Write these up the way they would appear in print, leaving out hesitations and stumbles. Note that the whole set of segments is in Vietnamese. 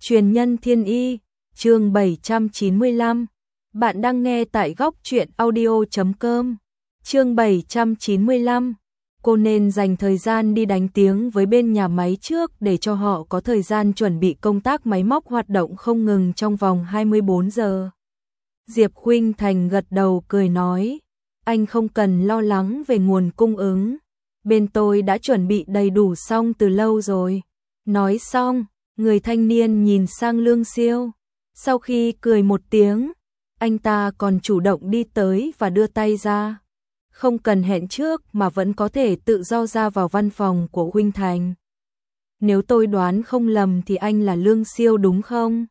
Truyền nhân thiên y, chương 795. Bạn đang nghe tại góc truyện audio.com. Chương 795. Cô nên dành thời gian đi đánh tiếng với bên nhà máy trước để cho họ có thời gian chuẩn bị công tác máy móc hoạt động không ngừng trong vòng 24 giờ. Diệp Khuynh Thành gật đầu cười nói, anh không cần lo lắng về nguồn cung ứng. Bên tôi đã chuẩn bị đầy đủ xong từ lâu rồi. Nói xong, người thanh niên nhìn sang Lương Siêu. Sau khi cười một tiếng, anh ta còn chủ động đi tới và đưa tay ra. Không cần hẹn trước mà vẫn có thể tự do ra vào văn phòng của Khuynh Thành. Nếu tôi đoán không lầm thì anh là Lương Siêu đúng không?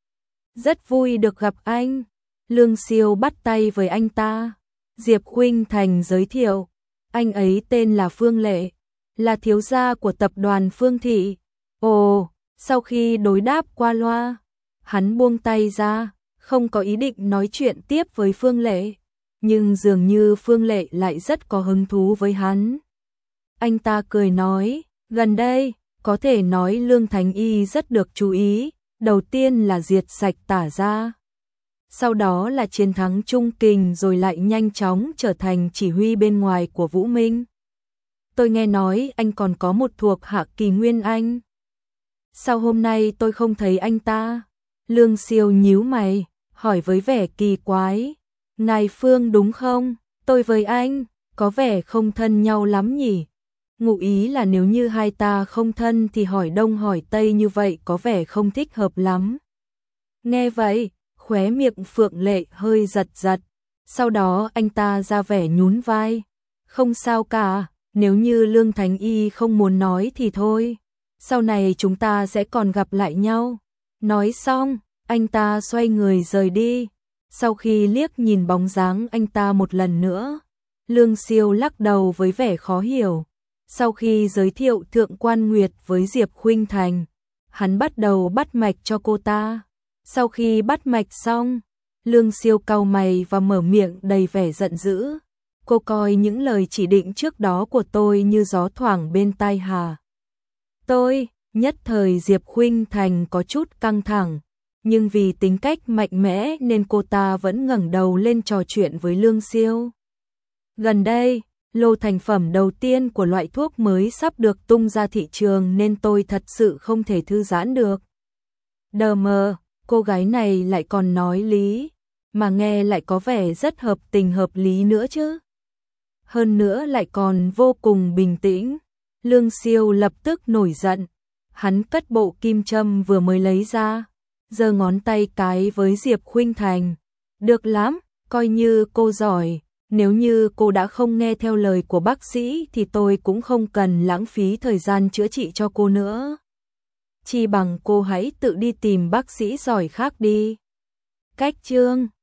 Rất vui được gặp anh. Lương Siêu bắt tay với anh ta. Diệp Khuynh Thành giới thiệu. Anh ấy tên là Phương Lệ, là thiếu gia của tập đoàn Phương Thị. Ồ, sau khi đối đáp qua loa, hắn buông tay ra, không có ý định nói chuyện tiếp với Phương Lệ. Nhưng dường như Phương Lệ lại rất có hứng thú với hắn. Anh ta cười nói, gần đây, có thể nói Lương Thành Y rất được chú ý, đầu tiên là diệt sạch Tả gia. Sau đó là chiến thắng Trung Kình rồi lại nhanh chóng trở thành chỉ huy bên ngoài của Vũ Minh. Tôi nghe nói anh còn có một thuộc hạ Kỳ Nguyên Anh. Sao hôm nay tôi không thấy anh ta? Lương Siêu nhíu mày, hỏi với vẻ kỳ quái. Ngài Phương đúng không? Tôi với anh, có vẻ không thân nhau lắm nhỉ? Ngụ ý là nếu như hai ta không thân thì hỏi đông hỏi tây như vậy có vẻ không thích hợp lắm. Nghe vậy, khóe miệng Phượng Lệ hơi giật giật. Sau đó anh ta ra vẻ nhún vai. Không sao cả, nếu như Lương Thành Y không muốn nói thì thôi. Sau này chúng ta sẽ còn gặp lại nhau. Nói xong, anh ta xoay người rời đi. Sau khi liếc nhìn bóng dáng anh ta một lần nữa, Lương Siêu lắc đầu với vẻ khó hiểu. Sau khi giới thiệu Thượng Quan Nguyệt với Diệp Khuynh Thành, hắn bắt đầu bắt mạch cho cô ta. Sau khi bắt mạch xong, Lương Siêu cau mày và mở miệng đầy vẻ giận dữ. Cô coi những lời chỉ định trước đó của tôi như gió thoảng bên tai hà. Tôi, nhất thời Diệp Khuynh Thành có chút căng thẳng, nhưng vì tính cách mạnh mẽ nên cô ta vẫn ngẩng đầu lên trò chuyện với Lương Siêu. Gần đây, lô thành phẩm đầu tiên của loại thuốc mới sắp được tung ra thị trường nên tôi thật sự không thể thư giãn được. Đờ mờ, cô gái này lại còn nói lý, mà nghe lại có vẻ rất hợp tình hợp lý nữa chứ. Hơn nữa lại còn vô cùng bình tĩnh. Lương Siêu lập tức nổi giận. Hắn cất bộ kim châm vừa mới lấy ra, giơ ngón tay cái với Diệp Khuynh Thành. Được lắm, coi như cô giỏi. Nếu như cô đã không nghe theo lời của bác sĩ thì tôi cũng không cần lãng phí thời gian chữa trị cho cô nữa. Chi bằng cô hãy tự đi tìm bác sĩ giỏi khác đi. Cách chương